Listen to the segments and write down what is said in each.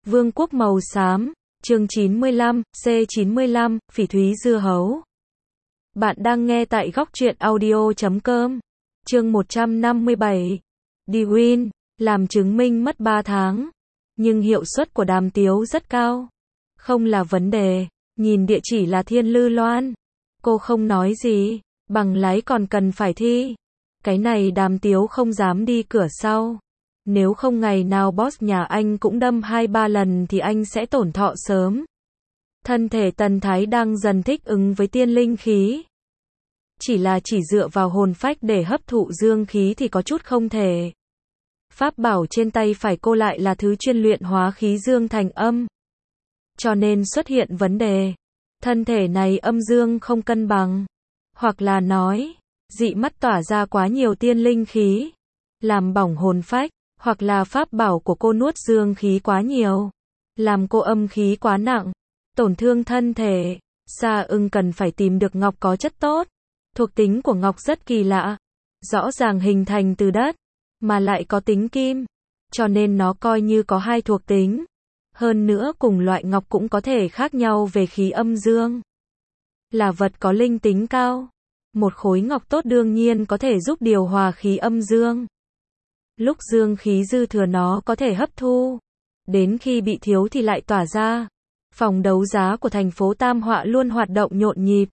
Vương quốc màu xám, chương 95, C95, phỉ thúy dưa hấu. Bạn đang nghe tại góc truyện audio.com. Chương 157. Dwayne, làm chứng minh mất 3 tháng. Nhưng hiệu suất của Đàm Tiếu rất cao. Không là vấn đề, nhìn địa chỉ là Thiên Lư Loan. Cô không nói gì, bằng lái còn cần phải thi. Cái này Đàm Tiếu không dám đi cửa sau. Nếu không ngày nào boss nhà anh cũng đâm 2-3 lần thì anh sẽ tổn thọ sớm. Thân thể Tần Thái đang dần thích ứng với tiên linh khí. Chỉ dựa vào hồn phách để hấp thụ dương khí thì có chút không thể. Pháp bảo trên tay phải cô lại là thứ chuyên luyện hóa khí dương thành âm. Cho nên xuất hiện vấn đề. Thân thể này âm dương không cân bằng. Hoặc là nói, dị mắt tỏa ra quá nhiều tiên linh khí. Làm bỏng hồn phách. Hoặc là pháp bảo của cô nuốt dương khí quá nhiều. Làm cô âm khí quá nặng. Tổn thương thân thể. Sa Ưng cần phải tìm được ngọc có chất tốt. Thuộc tính của ngọc rất kỳ lạ. Rõ ràng hình thành từ đất. Mà lại có tính kim. Cho nên nó coi như có hai thuộc tính. Hơn nữa cùng loại ngọc cũng có thể khác nhau về khí âm dương. Là vật có linh tính cao. Một khối ngọc tốt đương nhiên có thể giúp điều hòa khí âm dương. Lúc dương khí dư thừa nó có thể hấp thu. Đến khi bị thiếu thì lại tỏa ra. Phòng đấu giá của thành phố Tam Họa luôn hoạt động nhộn nhịp.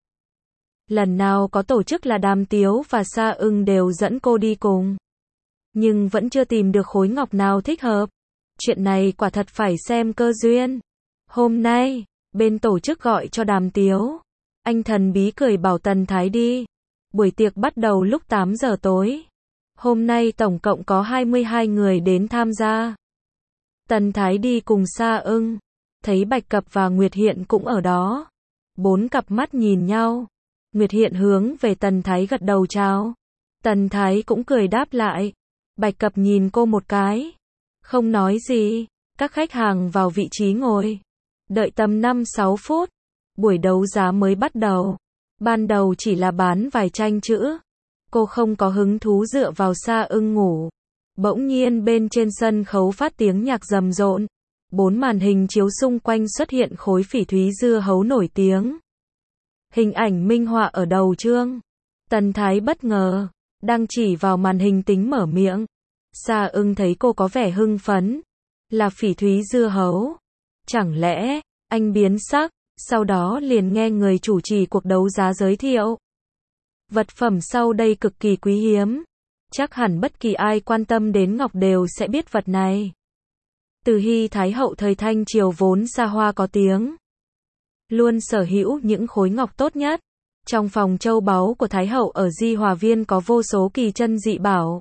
Lần nào có tổ chức là Đàm Tiếu và Sa Ưng đều dẫn cô đi cùng. Nhưng vẫn chưa tìm được khối ngọc nào thích hợp. Chuyện này quả thật phải xem cơ duyên. Hôm nay, bên tổ chức gọi cho Đàm Tiếu. Anh thần bí cười bảo Tần Thái đi. Buổi tiệc bắt đầu lúc 8 giờ tối. Hôm nay tổng cộng có 22 người đến tham gia. Tần Thái đi cùng Sa Ưng. Thấy Bạch Cập và Nguyệt Hiện cũng ở đó. 4 cặp mắt nhìn nhau. Nguyệt Hiện hướng về Tần Thái gật đầu chào. Tần Thái cũng cười đáp lại. Bạch Cập nhìn cô một cái. Không nói gì. Các khách hàng vào vị trí ngồi. Đợi tầm 5-6 phút. Buổi đấu giá mới bắt đầu. Ban đầu chỉ là bán vài tranh chữ. Cô không có hứng thú dựa vào Sa Ưng ngủ. Bỗng nhiên bên trên sân khấu phát tiếng nhạc rầm rộn. 4 màn hình chiếu xung quanh xuất hiện khối phỉ thúy dưa hấu nổi tiếng. Hình ảnh minh họa ở đầu chương. Tần Thái bất ngờ. Đang chỉ vào màn hình tính mở miệng. Sa Ưng thấy cô có vẻ hưng phấn. Là phỉ thúy dưa hấu. Chẳng lẽ, anh biến sắc. Sau đó liền nghe người chủ trì cuộc đấu giá giới thiệu. Vật phẩm sau đây cực kỳ quý hiếm. Chắc hẳn bất kỳ ai quan tâm đến ngọc đều sẽ biết vật này. Từ Hy Thái hậu thời Thanh Triều vốn xa hoa có tiếng. Luôn sở hữu những khối ngọc tốt nhất. Trong phòng châu báu của Thái hậu ở Di Hòa Viên có vô số kỳ chân dị bảo.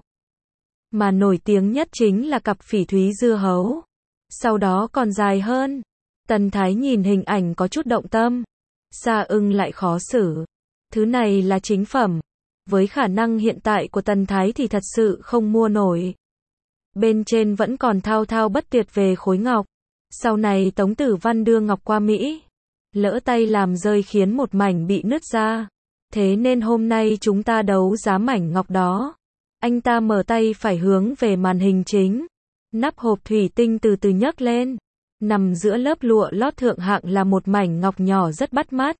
Mà nổi tiếng nhất chính là cặp phỉ thúy dưa hấu. Sau đó còn dài hơn. Tần Thái nhìn hình ảnh có chút động tâm. Sa Ưng lại khó xử. Thứ này là chính phẩm. Với khả năng hiện tại của Tần Thái thì thật sự không mua nổi. Bên trên vẫn còn thao thao bất tuyệt về khối ngọc. Sau này Tống Tử Văn đưa ngọc qua Mỹ. Lỡ tay làm rơi khiến một mảnh bị nứt ra. Thế nên hôm nay chúng ta đấu giá mảnh ngọc đó. Anh ta mở tay phải hướng về màn hình chính. Nắp hộp thủy tinh từ từ nhấc lên. Nằm giữa lớp lụa lót thượng hạng là một mảnh ngọc nhỏ rất bắt mắt.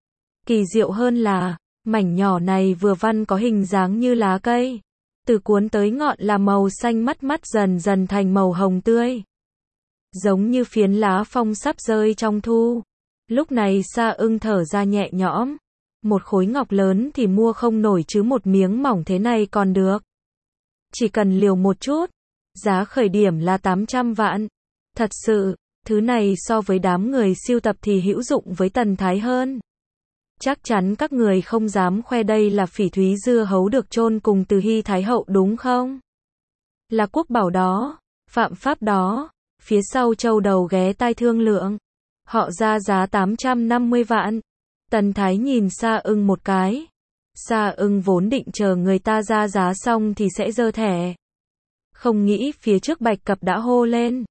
Kỳ diệu hơn là, mảnh nhỏ này vừa văn có hình dáng như lá cây. Từ cuốn tới ngọn là màu xanh mắt mắt dần dần thành màu hồng tươi. Giống như phiến lá phong sắp rơi trong thu. Lúc này Sa Ưng thở ra nhẹ nhõm. Một khối ngọc lớn thì mua không nổi chứ một miếng mỏng thế này còn được. Chỉ cần liều một chút. Giá khởi điểm là 800 vạn. Thật sự, thứ này so với đám người siêu tập thì hữu dụng với Tần Thái hơn. Chắc chắn các người không dám khoe đây là phỉ thúy dưa hấu được chôn cùng Từ Hy Thái hậu đúng không? Là quốc bảo đó, phạm pháp đó. Phía sau châu đầu ghé tai thương lượng. Họ ra giá 850 vạn. Tần Thái nhìn Sa Ưng một cái. Sa Ưng vốn định chờ người ta ra giá xong thì sẽ giơ thẻ. Không nghĩ phía trước Bạch Cập đã hô lên.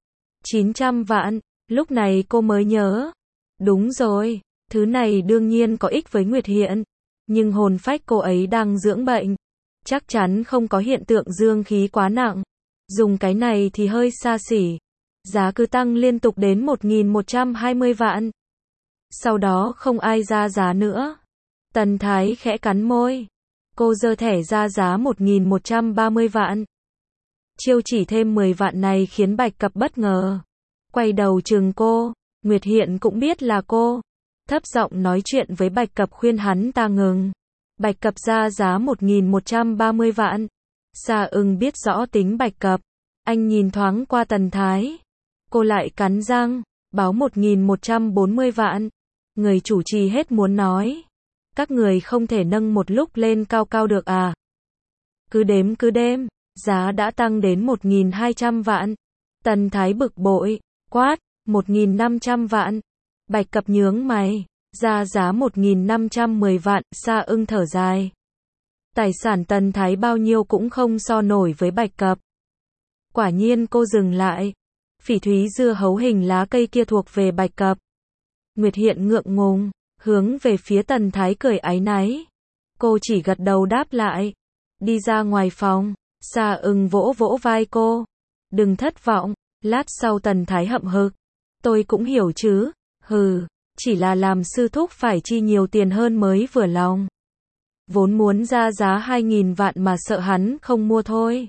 900 vạn. Lúc này cô mới nhớ. Đúng rồi. Thứ này đương nhiên có ích với Nguyệt Hiện. Nhưng hồn phách cô ấy đang dưỡng bệnh. Chắc chắn không có hiện tượng dương khí quá nặng. Dùng cái này thì hơi xa xỉ. giá cứ tăng liên tục đến 1.120 vạn. Sau đó không ai ra giá nữa. Tần Thái khẽ cắn môi. Cô giơ thẻ ra giá 1.130 vạn. Chiêu chỉ thêm 10 vạn này khiến Bạch Cập bất ngờ. Quay đầu chừng cô, Nguyệt Hiện cũng biết là cô. Thấp giọng nói chuyện với Bạch Cập khuyên hắn ta ngừng. Bạch Cập ra giá 1.130 vạn. Sa Ưng biết rõ tính Bạch Cập. Anh nhìn thoáng qua Tần Thái. Cô lại cắn răng, báo 1.140 vạn. Người chủ trì hết muốn nói. Các người không thể nâng một lúc lên cao cao được à? Cứ đếm, giá đã tăng đến 1.200 vạn. Tần Thái bực bội, quát, 1.500 vạn. Bạch Cập nhướng mày, ra giá 1.510 vạn, Sa Ưng thở dài. Tài sản Tần Thái bao nhiêu cũng không so nổi với Bạch Cập. Quả nhiên cô dừng lại. Phỉ thúy dưa hấu hình lá cây kia thuộc về Bạch Cập. Nguyệt Hiện ngượng ngùng, hướng về phía Tần Thái cười áy náy. Cô chỉ gật đầu đáp lại. Đi ra ngoài phòng, Sa Ưng vỗ vỗ vai cô. Đừng thất vọng, lát sau Tần Thái hậm hực. Tôi cũng hiểu chứ, hừ, chỉ là làm sư thúc phải chi nhiều tiền hơn mới vừa lòng. Vốn muốn ra giá 2.000 vạn mà sợ hắn không mua thôi.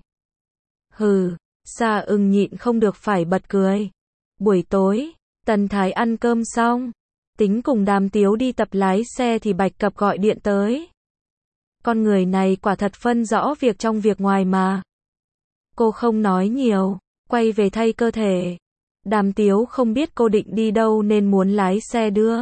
Hừ, Sa Ưng nhịn không được phải bật cười. Buổi tối, Tần Thái ăn cơm xong, tính cùng Đàm Tiếu đi tập lái xe thì Bạch Cập gọi điện tới. Con người này quả thật phân rõ việc trong việc ngoài mà. Cô không nói nhiều, quay về thay cơ thể. Đàm Tiếu không biết cô định đi đâu nên muốn lái xe đưa.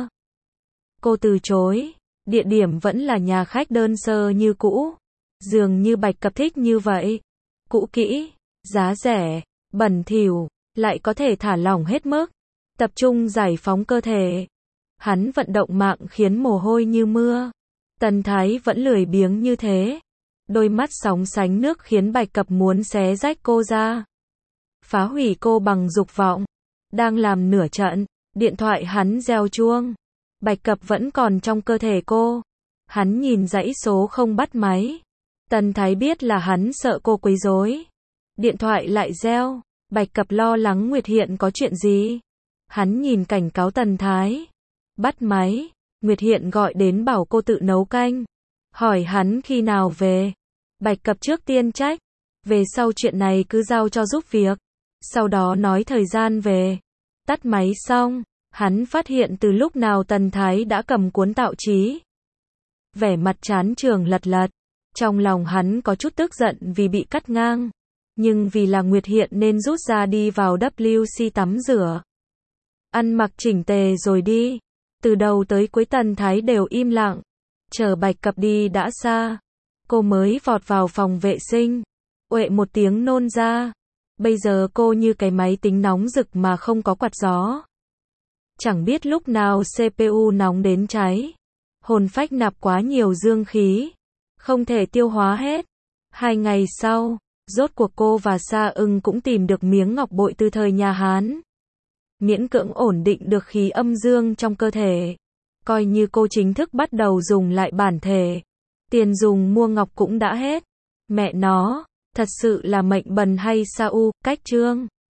Cô từ chối, địa điểm vẫn là nhà khách đơn sơ như cũ. Dường như Bạch Cập thích như vậy. Cũ kỹ, giá rẻ, bẩn thỉu, lại có thể thả lỏng hết mức. Tập trung giải phóng cơ thể. Hắn vận động mạng khiến mồ hôi như mưa. Tần Thái vẫn lười biếng như thế. Đôi mắt sóng sánh nước khiến Bạch Cập muốn xé rách cô ra. Phá hủy cô bằng dục vọng. Đang làm nửa trận, điện thoại hắn reo chuông. Bạch Cập vẫn còn trong cơ thể cô. Hắn nhìn dãy số không bắt máy. Tần Thái biết là hắn sợ cô quấy rối. Điện thoại lại reo. Bạch Cập lo lắng Nguyệt Hiện có chuyện gì. Hắn nhìn cảnh cáo Tần Thái. Bắt máy. Nguyệt Hiện gọi đến bảo cô tự nấu canh. Hỏi hắn khi nào về. Bạch Cập trước tiên trách. Về sau chuyện này cứ giao cho giúp việc. Sau đó nói thời gian về. Tắt máy xong, hắn phát hiện từ lúc nào Tần Thái đã cầm cuốn tạo chí. Vẻ mặt chán trường lật lật. Trong lòng hắn có chút tức giận vì bị cắt ngang. Nhưng vì là Nguyệt Hiện nên rút ra đi vào WC tắm rửa. Ăn mặc chỉnh tề rồi đi. Từ đầu tới cuối Tần Thái đều im lặng. Chờ Bạch Cập đi đã xa. Cô mới vọt vào phòng vệ sinh. Uệ một tiếng nôn ra. Bây giờ cô như cái máy tính nóng rực mà không có quạt gió. Chẳng biết lúc nào CPU nóng đến cháy. Hồn phách nạp quá nhiều dương khí. Không thể tiêu hóa hết. 2 ngày sau, rốt cuộc cô và Sa Ưng cũng tìm được miếng ngọc bội từ thời nhà Hán. Miễn cưỡng ổn định được khí âm dương trong cơ thể. Coi như cô chính thức bắt đầu dùng lại bản thể. Tiền dùng mua ngọc cũng đã hết. Mẹ nó, thật sự là mệnh bần hay sao, cách chương.